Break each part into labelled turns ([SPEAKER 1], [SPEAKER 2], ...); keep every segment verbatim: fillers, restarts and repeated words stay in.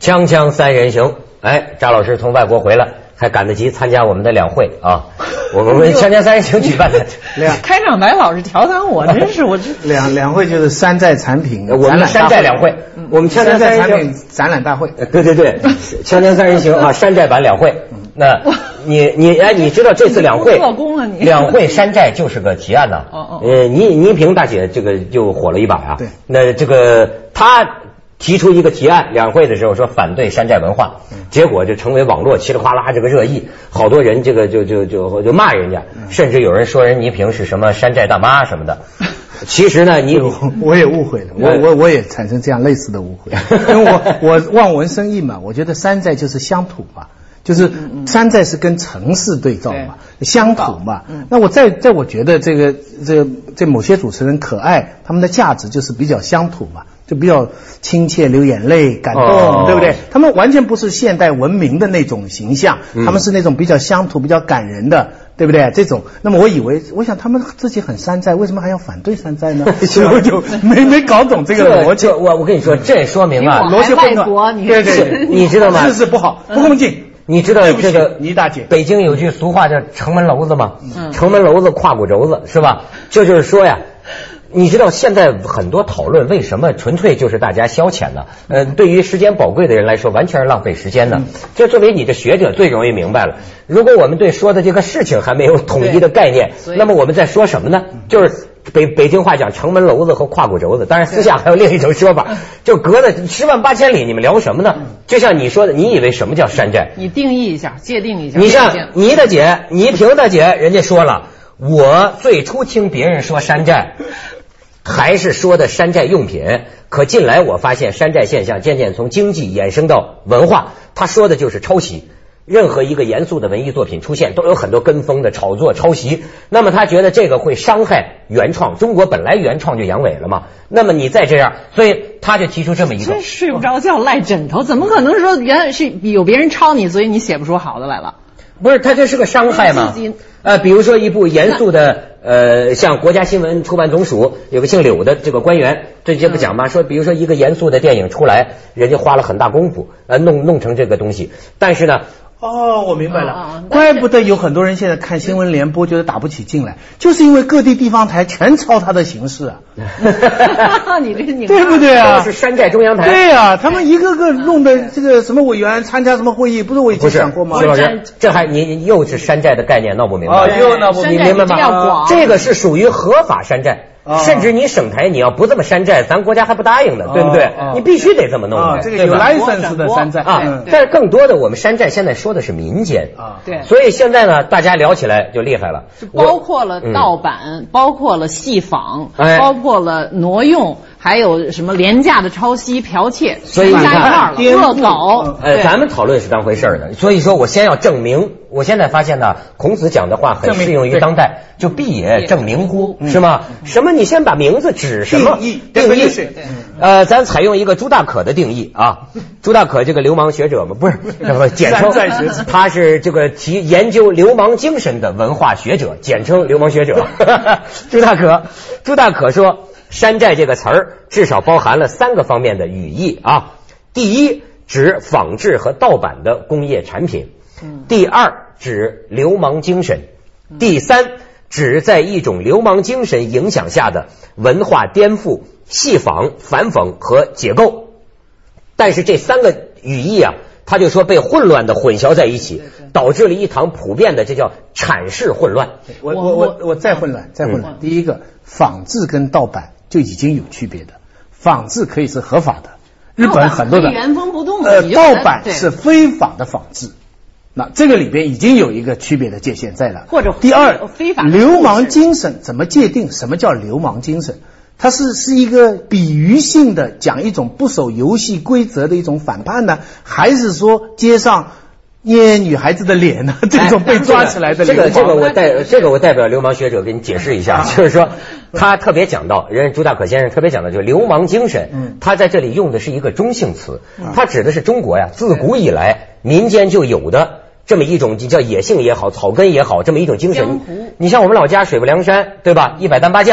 [SPEAKER 1] 锵锵三人行，哎，张老师从外国回来，还赶得及参加我们的两会啊！我们锵锵三人行举办的
[SPEAKER 2] 两
[SPEAKER 3] 开场白老是调侃我，真是我这
[SPEAKER 2] 两两会就是山寨产品，
[SPEAKER 1] 我们山寨两会，我们锵锵三人行
[SPEAKER 2] 展览大会，
[SPEAKER 1] 对对对，锵锵三人行啊，山寨版两会。那你你哎，你知道这次两会
[SPEAKER 3] 特工啊你
[SPEAKER 1] 两会山寨就是个提案呐。
[SPEAKER 3] 哦哦。
[SPEAKER 1] 呃，倪倪萍大姐这个就火了一把啊。
[SPEAKER 2] 对。
[SPEAKER 1] 那这个她提出一个提案，两会的时候说反对山寨文化，结果就成为网络稀里哗啦这个热议，好多人这个就就就就骂人家，甚至有人说人倪萍是什么山寨大妈什么的。其实呢，你
[SPEAKER 2] 我也误会了，我我我也产生这样类似的误会，因为我我望文生义嘛，我觉得山寨就是乡土嘛。就是山寨是跟城市对照嘛，乡土嘛。那我在在我觉得这个这个这某些主持人可爱，他们的价值就是比较乡土嘛，就比较亲切，流眼泪，感动，哦、对不对？他们完全不是现代文明的那种形象，嗯、他们是那种比较乡土、比较感人的，对不对？这种，那么我以为，我想他们自己很山寨，为什么还要反对山寨呢？所以我就没没搞懂这个逻辑。
[SPEAKER 1] 我我跟你说，这说明啊，
[SPEAKER 3] 逻辑混乱。
[SPEAKER 2] 对对，
[SPEAKER 1] 你知道吗？
[SPEAKER 2] 事实不好，不恭敬。
[SPEAKER 1] 你知道这个
[SPEAKER 2] 倪大姐，
[SPEAKER 1] 北京有句俗话叫城门楼子吗？嗯、城门楼子胯骨轴子是吧？这就是说呀，你知道现在很多讨论为什么纯粹就是大家消遣呢？呃，对于时间宝贵的人来说，完全是浪费时间的。这作为你的学者最容易明白了。如果我们对说的这个事情还没有统一的概念，那么我们在说什么呢？就是北北京话讲城门楼子和胯骨轴子，当然私下还有另一种说法，就隔了十万八千里，你们聊什么呢？就像你说的，你以为什么叫山寨？
[SPEAKER 3] 你定义一下，界定一下。
[SPEAKER 1] 你像倪大姐、倪萍大姐，人家说了，我最初听别人说山寨，还是说的山寨用品，可近来我发现山寨现象渐渐从经济衍生到文化，他说的就是抄袭。任何一个严肃的文艺作品出现，都有很多跟风的炒作、抄袭。那么他觉得这个会伤害原创，中国本来原创就阳痿了嘛。那么你再这样，所以他就提出这么一个。
[SPEAKER 3] 真睡不着觉赖枕头，怎么可能说原来是有别人抄你，所以你写不出好的来了？
[SPEAKER 1] 不是，他这是个伤害嘛？呃，比如说一部严肃的，呃，像国家新闻出版总署有个姓柳的这个官员，这这不讲吗？说比如说一个严肃的电影出来，人家花了很大功夫，呃，弄弄成这个东西，但是呢。
[SPEAKER 2] 哦，我明白了，哦、怪不得有很多人现在看新闻联播觉得打不起劲来，就是因为各地地方台全抄他的形式啊。
[SPEAKER 3] 你这你
[SPEAKER 2] 对不对啊？
[SPEAKER 1] 是山寨中央台。
[SPEAKER 2] 对啊，他们一个个弄的这个什么委员参加什么会议，不是我以前讲过吗？
[SPEAKER 1] 不是，这还你又是山寨的概念闹不明白？
[SPEAKER 2] 哦，又闹不
[SPEAKER 1] 明白吗？这个是属于合法山寨。甚至你省台你要不这么山寨，咱国家还不答应呢，对不对？
[SPEAKER 2] 哦、
[SPEAKER 1] 你必须得这么弄的，
[SPEAKER 2] 哦、这个有 license 的山寨
[SPEAKER 1] 啊。但是更多的我们山寨现在说的是民间
[SPEAKER 3] 啊，对。
[SPEAKER 1] 所以现在呢，大家聊起来就厉害了，
[SPEAKER 3] 包括了盗版，嗯、包括了戏仿，
[SPEAKER 1] 哎、
[SPEAKER 3] 包括了挪用。还有什么廉价的抄袭、剽窃，
[SPEAKER 1] 所以
[SPEAKER 3] 加一块了，恶搞。
[SPEAKER 1] 呃，咱们讨论是当回事儿的，所以说我先要证明。我现在发现呢，孔子讲的话很适用于当代，就必也正名乎，是吗？什么？你先把名字指什么？
[SPEAKER 2] 定义，
[SPEAKER 1] 定义。呃，咱采用一个朱大可的定义啊，朱大可这个流氓学者嘛，不是，简称他是这个提研究流氓精神的文化学者，简称流氓学者。朱大可，朱大可说。山寨这个词儿至少包含了三个方面的语义啊。第一，指仿制和盗版的工业产品；第二，指流氓精神；第三，指在一种流氓精神影响下的文化颠覆、戏仿、反讽和解构。但是这三个语义啊，他就说被混乱的混淆在一起，导致了一场普遍的这叫阐释混乱。
[SPEAKER 2] 我我我我再混乱，再混乱。嗯、第一个，仿制跟盗版就已经有区别的，仿制可以是合法的，日本很多的
[SPEAKER 3] 原封不动
[SPEAKER 2] 的，呃，盗版是非法的仿制，那这个里边已经有一个区别的界限在了。
[SPEAKER 3] 或者
[SPEAKER 2] 第二，
[SPEAKER 3] 非法
[SPEAKER 2] 流氓精神怎么界定？什么叫流氓精神？它是是一个比喻性的讲一种不守游戏规则的一种反叛呢，还是说街上捏女孩子的脸呢？这种被抓起来的流氓、
[SPEAKER 1] 哎、这个这个我代这个我代表流氓学者给你解释一下，就是说他特别讲到，人朱大可先生特别讲到，就是流氓精神，嗯，他在这里用的是一个中性词，他指的是中国呀自古以来民间就有的这么一种叫野性也好、草根也好，这么一种精神。你像我们老家水泊梁山，对吧？一百单八将。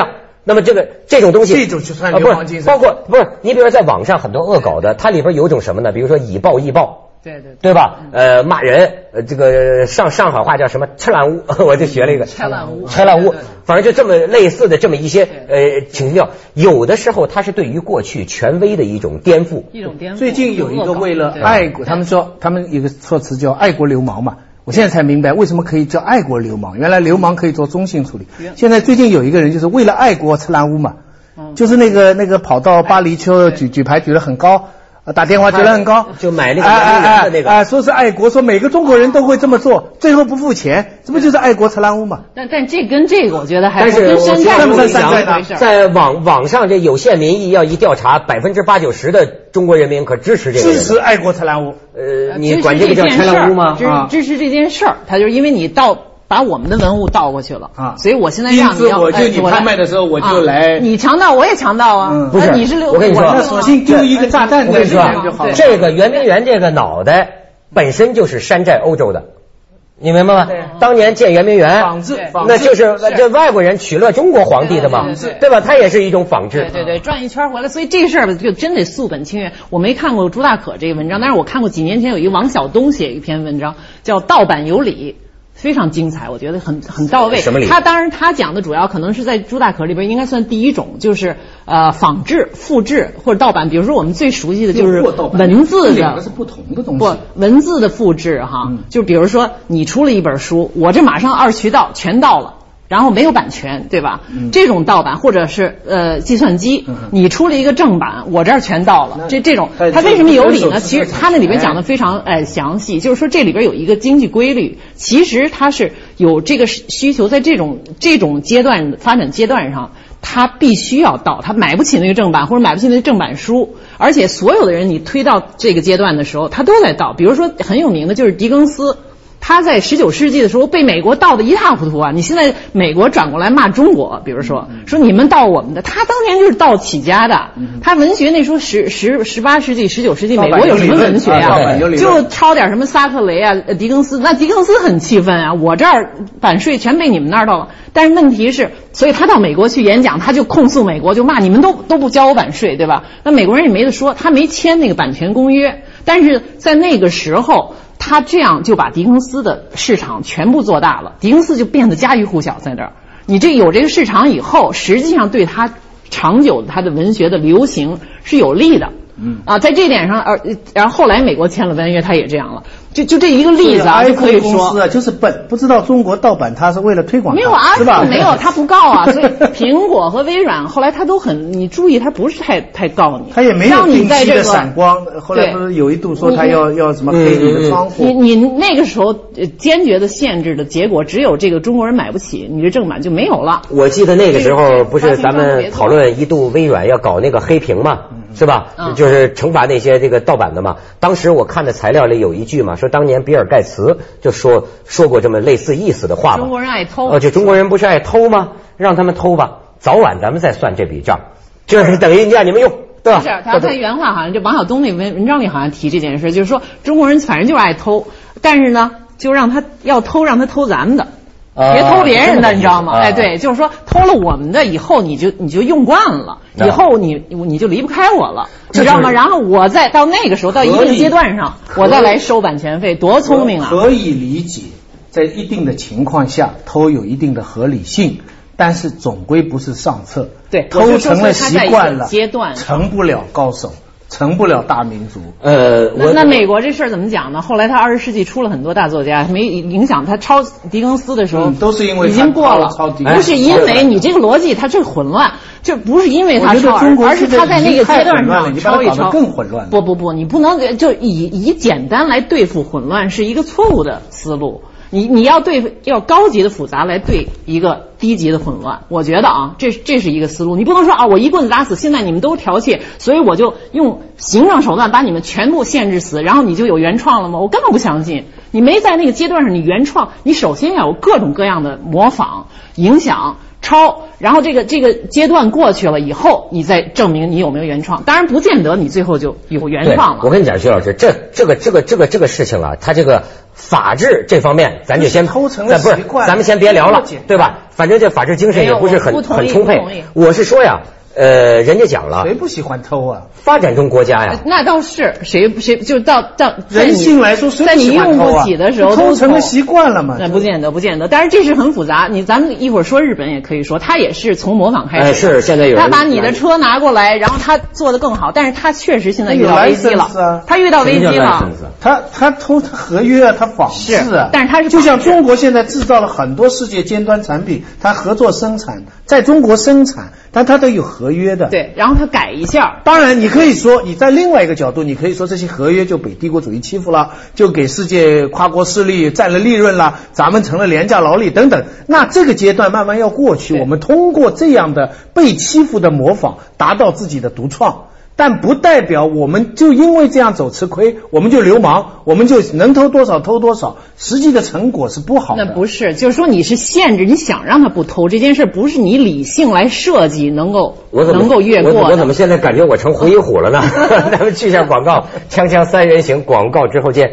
[SPEAKER 1] 那么这个这种东西，
[SPEAKER 2] 这种就算流氓精神。
[SPEAKER 1] 包括不是你比如说在网上很多恶搞的，它里边有一种什么呢？比如说以暴易暴。
[SPEAKER 3] 对对
[SPEAKER 1] 对吧？呃，骂人，呃，这个上上海话叫什么？拆烂屋，我就学了一个
[SPEAKER 3] 拆烂屋，
[SPEAKER 1] 拆烂屋，反正就这么类似的这么一些呃情调，有的时候它是对于过去权威的一种颠覆，
[SPEAKER 3] 一种颠覆。
[SPEAKER 2] 最近有一个为了爱国，他们说他们有个措辞叫爱国流氓嘛，我现在才明白为什么可以叫爱国流氓，原来流氓可以做中性处理。现在最近有一个人就是为了爱国拆烂屋嘛，就是那个那个跑到巴黎去举举牌举得很高。打电话觉得很高，
[SPEAKER 1] 就买那个圆明园的那个，
[SPEAKER 2] 啊、哎哎哎，说是爱国，说每个中国人都会这么做，最后不付钱，这不就是爱国拆烂屋吗？
[SPEAKER 3] 但但这跟这个我觉得还
[SPEAKER 1] 但是
[SPEAKER 3] 跟山寨不一样。
[SPEAKER 1] 在网网上这有限民意要一调查，百分之八九十的中国人民可支持这个，
[SPEAKER 2] 支持爱国拆烂屋。
[SPEAKER 1] 呃，你管这个叫拆烂屋吗？
[SPEAKER 3] 支支持这件事儿，他就是因为你到。把我们的文物盗过去了啊，所以我现在让你要，
[SPEAKER 2] 我就你拍卖的时候我就来，
[SPEAKER 3] 啊、你强盗我也强盗啊，
[SPEAKER 1] 嗯、不是，
[SPEAKER 3] 你是
[SPEAKER 1] 我跟你说，
[SPEAKER 2] 那索性丢一个炸弹在里面就好了。
[SPEAKER 1] 这个圆明园这个脑袋本身就是山寨欧洲的，你明白吗？当年建圆明园，
[SPEAKER 2] 仿制，
[SPEAKER 1] 那就是这外国人取乐中国皇帝的嘛，对吧？它也是一种仿制。
[SPEAKER 3] 对对对，转一圈回来，所以这事儿就真得溯本清源。我没看过朱大可这个文章，但是我看过几年前有一个王晓东写一篇文章，叫《盗版有理》。非常精彩，我觉得很很到位。
[SPEAKER 1] 什么理？
[SPEAKER 3] 他当然他讲的主要可能是在朱大可里边应该算第一种，就是呃仿制、复制或者盗版。比如说我们最熟悉的就是文字的，
[SPEAKER 2] 两个是不同的东西。
[SPEAKER 3] 不，文字的复制哈，嗯、就比如说你出了一本书，我这马上二渠道全到了。然后没有版权，对吧？嗯、这种盗版或者是呃计算机，嗯、你出了一个正版，我这儿全到了。这这种它为什么有理呢？其实它那里边讲的非常呃详细，就是说这里边有一个经济规律，其实它是有这个需求，在这种这种阶段发展阶段上，他必须要盗，他买不起那个正版或者买不起那个正版书，而且所有的人你推到这个阶段的时候，他都在盗。比如说很有名的就是狄更斯。他在十九世纪的时候被美国盗得一塌糊涂啊！你现在美国转过来骂中国，比如说说你们盗我们的，他当年就是盗起家的。他文学那时候十十十八世纪、十九世纪美国有什么文学呀、啊？就抄点什么萨特雷啊、狄更斯。那狄更斯很气愤啊，我这儿版税全被你们那儿盗了。但是问题是，所以他到美国去演讲，他就控诉美国，就骂你们都都不交我版税，对吧？那美国人也没得说，他没签那个版权公约，但是在那个时候。他这样就把狄更斯的市场全部做大了，狄更斯就变得家喻户晓在这儿。你这有这个市场以后，实际上对他长久的他的文学的流行是有利的。嗯啊，在这点上，呃，然后后来美国签了文约，他也这样了。就就这一个例子啊，就可以说，
[SPEAKER 2] 公司啊，就是笨，不知道中国盗版，他是为了推广，
[SPEAKER 3] 没有啊，是吧？没有，他不告啊。所以苹果和微软后来他都很，你注意，他不是太太告你，
[SPEAKER 2] 他也没有定期的闪光。后来不是有一度说他要要什么黑你的窗户？
[SPEAKER 3] 你你那个时候坚决的限制的结果，只有这个中国人买不起，你这正版就没有了。
[SPEAKER 1] 我记得那个时候不是咱们讨论一度微软要搞那个黑屏嘛，是吧？就是惩罚那些这个盗版的嘛。当时我看的材料里有一句嘛，说当年比尔盖茨就说说过这么类似意思的话嘛。
[SPEAKER 3] 中国人爱偷，
[SPEAKER 1] 哦，这中国人不是爱偷吗？让他们偷吧，早晚咱们再算这笔账，就是等于让你们用，对吧？
[SPEAKER 3] 是，他他原话好像就王晓东那文文章里好像提这件事，就是说中国人反正就是爱偷，但是呢，就让他要偷，让他偷咱们的。别偷别人的，你知道吗？哎，对，就是说偷了我们的以后，你就你就用惯了，以后你你就离不开我了，你知道吗？然后我再到那个时候，到一定阶段上，我再来收版权费，多聪明啊！
[SPEAKER 2] 可以理解，在一定的情况下，偷有一定的合理性，但是总归不是上策。
[SPEAKER 3] 对，
[SPEAKER 2] 偷成了习惯了，
[SPEAKER 3] 阶段
[SPEAKER 2] 成不了高手。成不了大民族。
[SPEAKER 1] 呃，
[SPEAKER 3] 那那美国这事儿怎么讲呢？后来他二十世纪出了很多大作家，没影响他抄狄更斯的时候，
[SPEAKER 2] 嗯、都是因为
[SPEAKER 3] 已经过了，不是因为你这个逻辑它这个混乱，就不是因为他抄，而是他在那个阶段上抄一抄
[SPEAKER 2] 更混乱。
[SPEAKER 3] 不不不，你不能就以以简单来对付混乱是一个错误的思路。你你要对要高级的复杂来对一个低级的混乱，我觉得啊，这这是一个思路。你不能说啊，我一棍子打死，现在你们都剽窃，所以我就用行政手段把你们全部限制死，然后你就有原创了吗？我根本不相信。你没在那个阶段上，你原创，你首先要有各种各样的模仿、影响、抄，然后这个这个阶段过去了以后，你再证明你有没有原创。当然不见得你最后就有原创了。
[SPEAKER 1] 我跟你讲，徐老师，这这个这个这个这个事情啊，它这个法治这方面咱就先
[SPEAKER 2] 偷成了习惯，
[SPEAKER 1] 咱们先别聊了，对吧？反正这法治精神也不是很很充沛。我是说呀。呃，人家讲了，
[SPEAKER 2] 谁不喜欢偷啊？
[SPEAKER 1] 发展中国家呀，
[SPEAKER 3] 那倒是，谁谁就到到
[SPEAKER 2] 人性来说，谁
[SPEAKER 3] 在你用不起的时候
[SPEAKER 2] 偷成了习惯了嘛？
[SPEAKER 3] 那不见得，不见得。但是这是很复杂。你咱们一会儿说日本也可以说，他也是从模仿开始。
[SPEAKER 1] 哎，是现在有人
[SPEAKER 3] 他把你的车拿过来，然后他做得更好，但是他确实现在遇到危机了。他遇到危机了。
[SPEAKER 2] 他他偷他合约啊，他仿制啊。
[SPEAKER 3] 但是他是
[SPEAKER 2] 就像中国现在制造了很多世界尖端产品，他合作生产，在中国生产，但他都有合约的。
[SPEAKER 3] 对。然后他改一下，
[SPEAKER 2] 当然你可以说，你在另外一个角度，你可以说这些合约就被帝国主义欺负了，就给世界跨国势力占了利润了，咱们成了廉价劳力等等。那这个阶段慢慢要过去，我们通过这样的被欺负的模仿，达到自己的独创。但不代表我们就因为这样走吃亏，我们就流氓，我们就能偷多少偷多少，实际的成果是不好的。
[SPEAKER 3] 那不是，就是说你是限制，你想让他不偷这件事，不是你理性来设计能够能够越过的。
[SPEAKER 1] 我, 我怎么现在感觉我成胡一虎了呢？咱们去一下广告，锵锵三人行，广告之后见。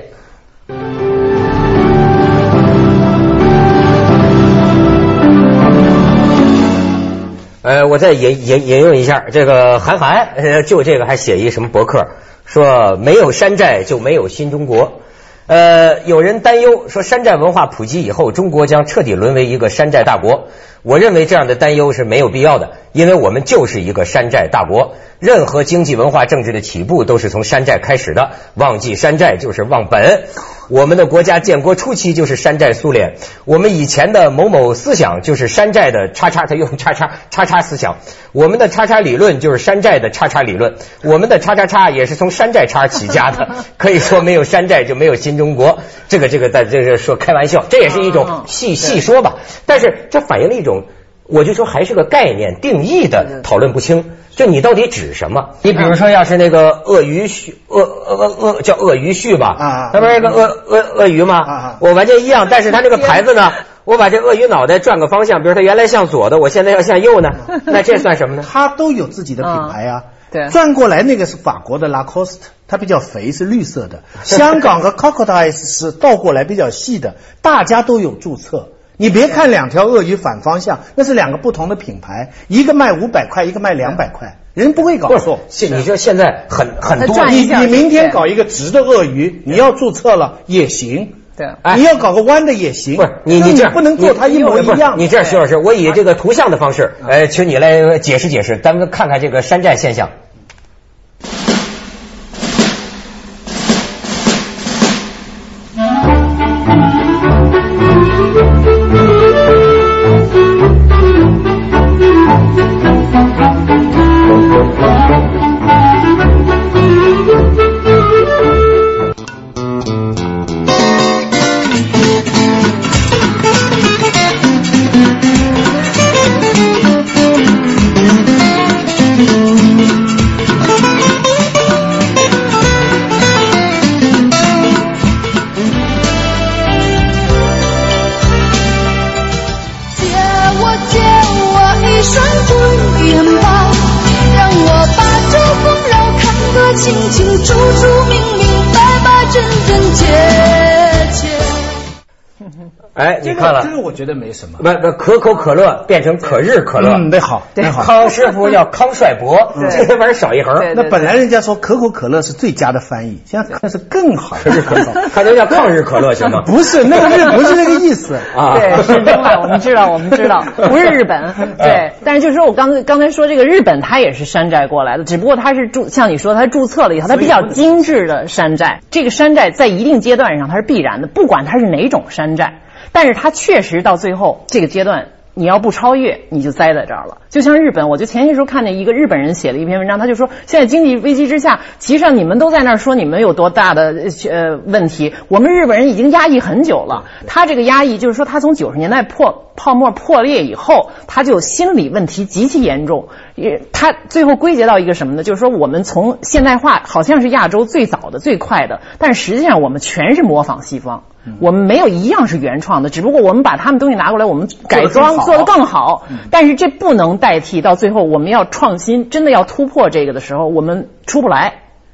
[SPEAKER 1] 呃，我再引引引用一下这个韩寒，呃，就这个还写一什么博客，说没有山寨就没有新中国。呃，有人担忧说山寨文化普及以后，中国将彻底沦为一个山寨大国。我认为这样的担忧是没有必要的，因为我们就是一个山寨大国。任何经济文化政治的起步都是从山寨开始的，忘记山寨就是忘本。我们的国家建国初期就是山寨苏联，我们以前的某某思想就是山寨的叉叉，他用叉叉叉叉思想，我们的叉叉理论就是山寨的叉叉理论，我们的叉叉叉也是从山寨叉起家的。可以说没有山寨就没有新中国，这个这个在这个说开玩笑，这也是一种细细说吧。但是这反映了一种，我就说还是个概念定义的讨论不清，就你到底指什么？你比如说，要是那个鳄鱼须，鳄鳄鳄叫鳄鱼须吧，啊，它不是一个鳄鳄鳄鱼吗？啊，我完全一样，但是它这个牌子呢，我把这鳄鱼脑袋转个方向，比如它原来向左的，我现在要向右呢，那这算什么呢？
[SPEAKER 2] 它都有自己的品牌啊。
[SPEAKER 3] 对，
[SPEAKER 2] 转过来那个是法国的 Lacoste， 它比较肥，是绿色的。香港和 Crocodiles 是倒过来比较细的，大家都有注册。你别看两条鳄鱼反方向，那是两个不同的品牌，一个卖五百块，一个卖两百块，人不会搞错。
[SPEAKER 1] 你说现在很很多，
[SPEAKER 2] 你你明天搞一个直的鳄鱼，你要注册了也行。
[SPEAKER 3] 对，
[SPEAKER 2] 你要搞个弯的也行。
[SPEAKER 1] 不是你你这样
[SPEAKER 2] 不能做它一模一样。
[SPEAKER 1] 你这样，徐老师，我以这个图像的方式，呃，请你来解释解释，咱们看看这个山寨现象。哎，你看了、
[SPEAKER 2] 这个，这个我觉得没什么。
[SPEAKER 1] 不不，可口可乐变成可日可乐，
[SPEAKER 2] 嗯，那好，那好。
[SPEAKER 1] 康师傅叫康帅博，这个玩意儿少一横。
[SPEAKER 2] 那本来人家说可口可乐是最佳的翻译，现在看是更好，
[SPEAKER 1] 可日可乐，它能叫抗日可乐行吗？
[SPEAKER 2] 不是，那个日不是那个意思
[SPEAKER 3] 啊。对，是另外，我们知道，我们知道，不是日本。对，但是就是说我刚才刚才说这个日本，它也是山寨过来的，只不过它是注，像你说，它注册了以后，它比较精致的山寨。这个山寨在一定阶段上它是必然的，不管它是哪种山寨。但是它确实到最后这个阶段，你要不超越，你就栽在这儿了。就像日本，我就前些时候看见一个日本人写了一篇文章，他就说，现在经济危机之下，其实上你们都在那儿说你们有多大的呃问题，我们日本人已经压抑很久了。他这个压抑就是说，他从九十年代破泡沫破裂以后，他就心理问题极其严重。他最后归结到一个什么呢？就是说，我们从现代化好像是亚洲最早的、最快的，但实际上我们全是模仿西方。我们没有一样是原创的，只不过我们把他们东西拿过来，我们改装做得更好。但是这不能代替到最后我们要创新，真的要突破这个的时候，我们出不来。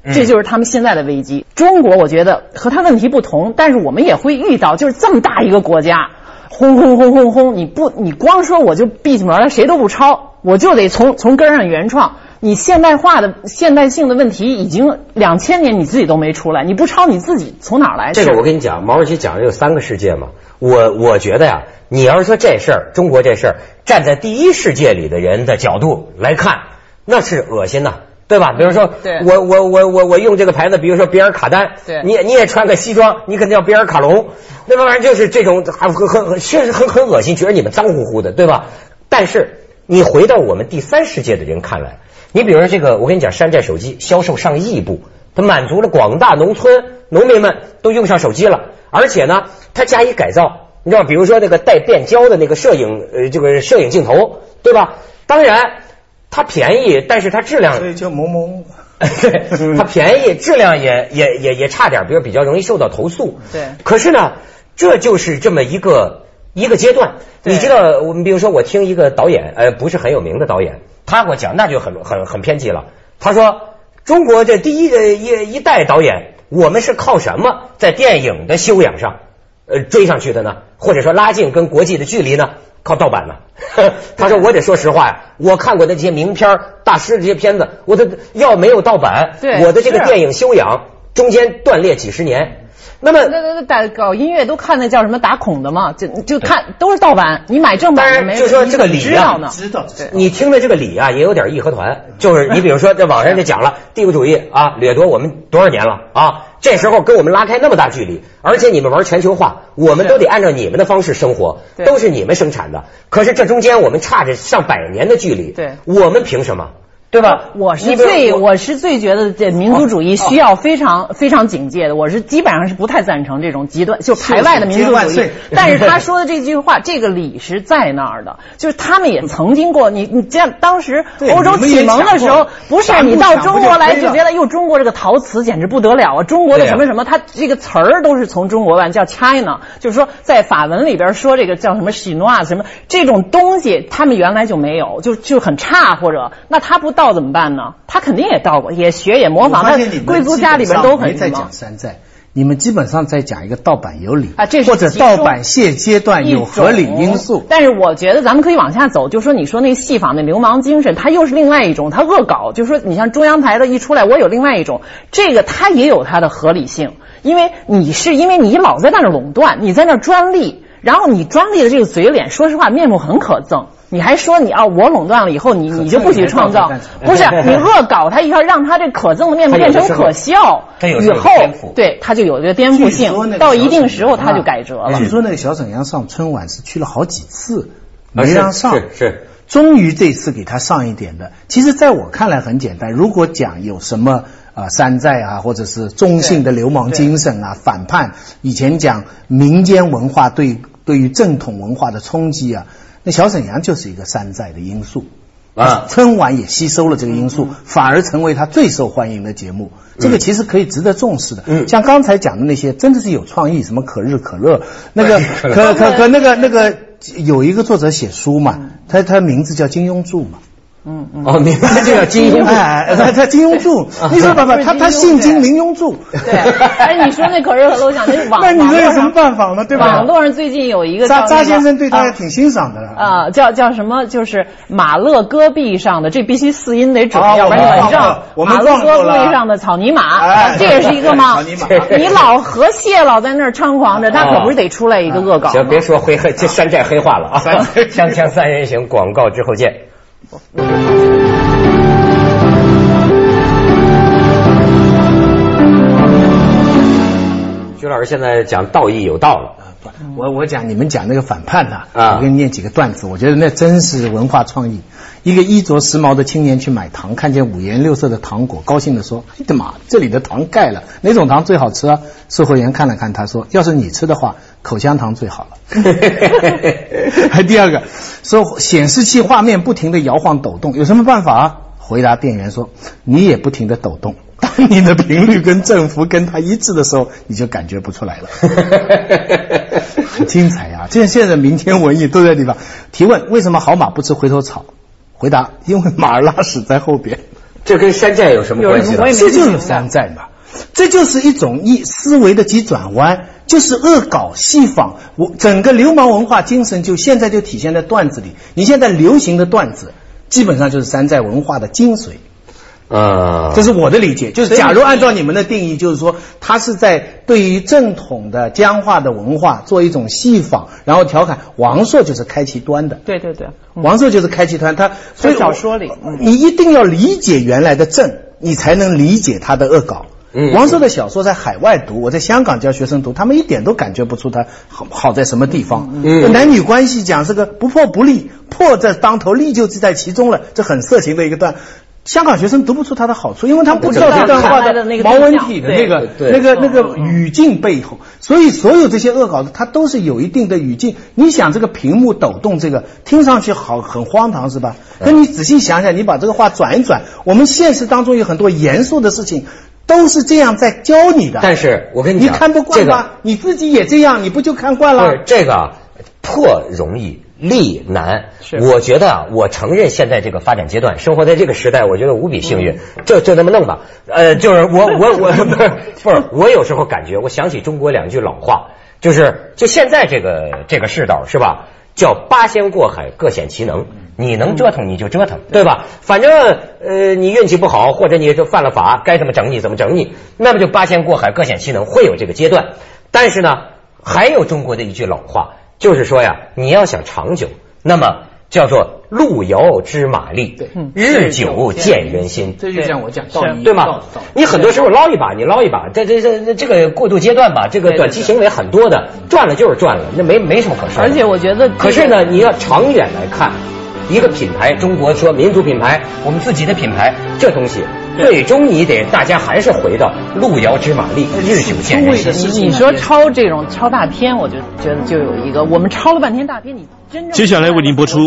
[SPEAKER 3] 这就是他们现在的危机。中国我觉得和他问题不同，但是我们也会遇到，就是这么大一个国家，轰轰轰轰轰，你不你光说我就闭起门来谁都不抄，我就得从从根上原创。你现代化的现代性的问题已经两千年你自己都没出来，你不抄你自己从哪儿来？
[SPEAKER 1] 这个我跟你讲，毛主席讲的有三个世界嘛。我我觉得呀，你要是说这事儿，中国这事儿，站在第一世界里的人的角度来看，那是恶心呐。对吧？比如说，我我我我我用这个牌子，比如说比尔卡丹，
[SPEAKER 3] 对，
[SPEAKER 1] 你你也穿个西装，你肯定叫比尔卡龙，那玩意儿就是这种很很很确实很很恶心，觉得你们脏乎乎的，对吧？但是你回到我们第三世界的人看来，你比如说这个，我跟你讲，山寨手机销售上亿部，它满足了广大农村农民们都用上手机了，而且呢，它加以改造，你知道，比如说那个带变焦的那个摄影呃这个摄影镜头，对吧？当然。它便宜，但是它质量，
[SPEAKER 2] 所以就萌萌。
[SPEAKER 1] 对，它便宜，质量也也也也差点，比如比较容易受到投诉。
[SPEAKER 3] 对。
[SPEAKER 1] 可是呢，这就是这么一个一个阶段。你知道，我们比如说，我听一个导演，呃，不是很有名的导演，他给我讲，那就很很很偏激了。他说，中国这第一的一一代导演，我们是靠什么在电影的修养上，呃，追上去的呢？或者说拉近跟国际的距离呢？靠盗版呢？他说我得说实话呀，我看过的这些名片大师这些片子，我的要没有盗版，我的这个电影修养中间断裂几十年。那么
[SPEAKER 3] 那那那打搞音乐都看那叫什么打孔的嘛，就就看都是盗版，你买正版的没有？
[SPEAKER 1] 就说这个理啊，
[SPEAKER 2] 知道
[SPEAKER 1] 你听的这个理啊，也有点义和团，就是你比如说在网上就讲了帝国主义啊掠夺我们多少年了啊，这时候跟我们拉开那么大距离，而且你们玩全球化，我们都得按照你们的方式生活，都是你们生产的，可是这中间我们差着上百年的距离，
[SPEAKER 3] 对，
[SPEAKER 1] 我们凭什么？对吧？
[SPEAKER 3] 我是最我是最觉得这民族主义需要非常、哦哦、非常警戒的。我是基本上是不太赞成这种极端就排外的民族主义。但是他说的这句话，这个理是在那儿的，就是他们也曾经过。你你这样当时欧洲启蒙的时候，不是你到中国来就觉得哟，中国这个陶瓷简直不得了啊！中国的什么什么，它这个词儿都是从中国来，叫 China， 就是说在法文里边说这个叫什么 Chinois 什么这种东西，他们原来就没有，就就很差，或者那他不到怎么办呢？他肯定也到过，也学也模仿，他贵族家里边都很
[SPEAKER 2] 没在讲山寨，你们基本上在讲一个盗版有理
[SPEAKER 3] 啊，这是
[SPEAKER 2] 或者盗版现阶段有合理因素。
[SPEAKER 3] 但是我觉得咱们可以往下走，就说你说那个戏仿的流氓精神，它又是另外一种，它恶搞。就说你像中央台的一出来，我有另外一种，这个它也有它的合理性，因为你是因为你老在那儿垄断，你在那儿专利，然后你专利的这个嘴脸，说实话面目很可憎。你还说你啊，我垄断了以后，你你就不许创造？不是，你恶搞他一下，让他这可憎的面目变成可笑，以后对他就有这个颠覆性，到一定时候他就改折了。
[SPEAKER 2] 据说那个小沈阳上春晚是去了好几次，没让上，
[SPEAKER 1] 是是，
[SPEAKER 2] 终于这次给他上一点的。其实在我看来很简单，如果讲有什么啊、呃、山寨啊，或者是中性的流氓精神啊，反叛，以前讲民间文化对对于正统文化的冲击啊。那小沈阳就是一个山寨的因素啊，春晚也吸收了这个因素，反而成为他最受欢迎的节目。这个其实可以值得重视的。嗯，像刚才讲的那些，真的是有创意，什么可日可乐，那个可可可那个那个有一个作者写书嘛，他他名字叫金庸柱嘛。
[SPEAKER 3] 嗯嗯
[SPEAKER 1] 哦，明白，这叫金庸柱，
[SPEAKER 2] 哎，他他金庸柱，你说爸爸，他他姓金名庸柱，
[SPEAKER 3] 对，哎，你说那可是可乐，想那网，
[SPEAKER 2] 那你这有什么办法呢？对吧？
[SPEAKER 3] 网络上最近有一个
[SPEAKER 2] 扎扎先生对他也挺欣赏的
[SPEAKER 3] 啊，叫叫什么？就是马勒戈壁上的，这必须四音得准，要不然你稳正。马勒戈壁上的草泥马，这也是一个吗？草泥马，你老和谐老在那儿猖狂着，他可不是得出来一个恶搞。
[SPEAKER 1] 行，别说黑黑这山寨黑化了啊！锵锵三人行，广告之后见。徐老师现在讲道义有道了，
[SPEAKER 2] 我我讲你们讲那个反叛呐、啊，我给你念几个段子，我觉得那真是文化创意。一个衣着时髦的青年去买糖，看见五颜六色的糖果，高兴地说：“哎的妈，这里的糖盖了，哪种糖最好吃啊？”售货员看了看他说：“要是你吃的话，口香糖最好了。”还第二个说显示器画面不停地摇晃抖动，有什么办法啊？回答店员说：“你也不停地抖动。”当你的频率跟振幅跟它一致的时候，你就感觉不出来了。很精彩呀、啊！这现在民间文艺都在地方。提问：为什么好马不吃回头草？回答：因为马儿拉屎在后边。
[SPEAKER 1] 这跟山寨有什么关系呢？
[SPEAKER 2] 这就是山寨嘛，这就是一种一思维的急转弯，就是恶搞戏仿。我整个流氓文化精神就现在就体现在段子里。你现在流行的段子，基本上就是山寨文化的精髓。
[SPEAKER 1] 啊，
[SPEAKER 2] 这是我的理解，就是假如按照你们的定义，就是说他是在对于正统的僵化的文化做一种戏仿，然后调侃。王朔就是开其端的，
[SPEAKER 3] 对对对，
[SPEAKER 2] 嗯、王朔就是开其端，他所以
[SPEAKER 3] 小说里、嗯，
[SPEAKER 2] 你一定要理解原来的正，你才能理解他的恶搞。嗯，王朔的小说在海外读，我在香港教学生读，他们一点都感觉不出他好好在什么地方。嗯，男女关系讲这个不破不立，破在当头，立就在其中了，这很色情的一个段。香港学生读不出他的好处，因为他不知道这段话的毛文体的那个那个那个语境背后，所以所有这些恶搞的，它都是有一定的语境。你想这个屏幕抖动，这个听上去好很荒唐是吧？可你仔细想想，你把这个话转一转，我们现实当中有很多严肃的事情都是这样在教你的。
[SPEAKER 1] 但是我跟你讲，
[SPEAKER 2] 你看不惯吗？这个、你自己也这样，你不就看惯了？
[SPEAKER 1] 不是这个破容易。力难，我觉得啊，我承认现在这个发展阶段，生活在这个时代，我觉得无比幸运。嗯、就就那么弄吧，呃，就是我我我不是不是，我有时候感觉，我想起中国两句老话，就是就现在这个这个世道是吧？叫八仙过海，各显其能。你能折腾你就折腾，对吧？反正呃，你运气不好，或者你就犯了法，该怎么整你怎么整你，那么就八仙过海，各显其能，会有这个阶段。但是呢，还有中国的一句老话。就是说呀，你要想长久，那么叫做路遥知马力，日久见人心。
[SPEAKER 2] 这就像我讲道理，
[SPEAKER 1] 对吗？你很多时候捞一把，你捞一把，这这这这个过渡阶段吧，这个短期行为很多的，赚了就是赚了，那没没什么可说的。
[SPEAKER 3] 而且我觉得，
[SPEAKER 1] 可是呢，你要长远来看，一个品牌，中国说民族品牌，我们自己的品牌，这东西。最终你得大家还是回到路遥知马力，日久见人心。
[SPEAKER 3] 你你说抄这种抄大片，我就觉得就有一个，我们抄了半天大片，你真正
[SPEAKER 4] 接下来为您播出